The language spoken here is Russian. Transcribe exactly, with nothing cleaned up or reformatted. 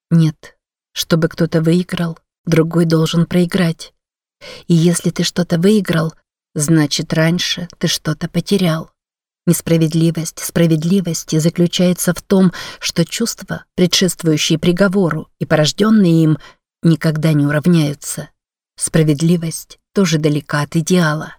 Нет, чтобы кто-то выиграл, другой должен проиграть. И если ты что-то выиграл, значит, раньше ты что-то потерял. Несправедливость справедливости заключается в том, что чувства, предшествующие приговору и порожденные им, никогда не уравняются. Справедливость тоже далека от идеала.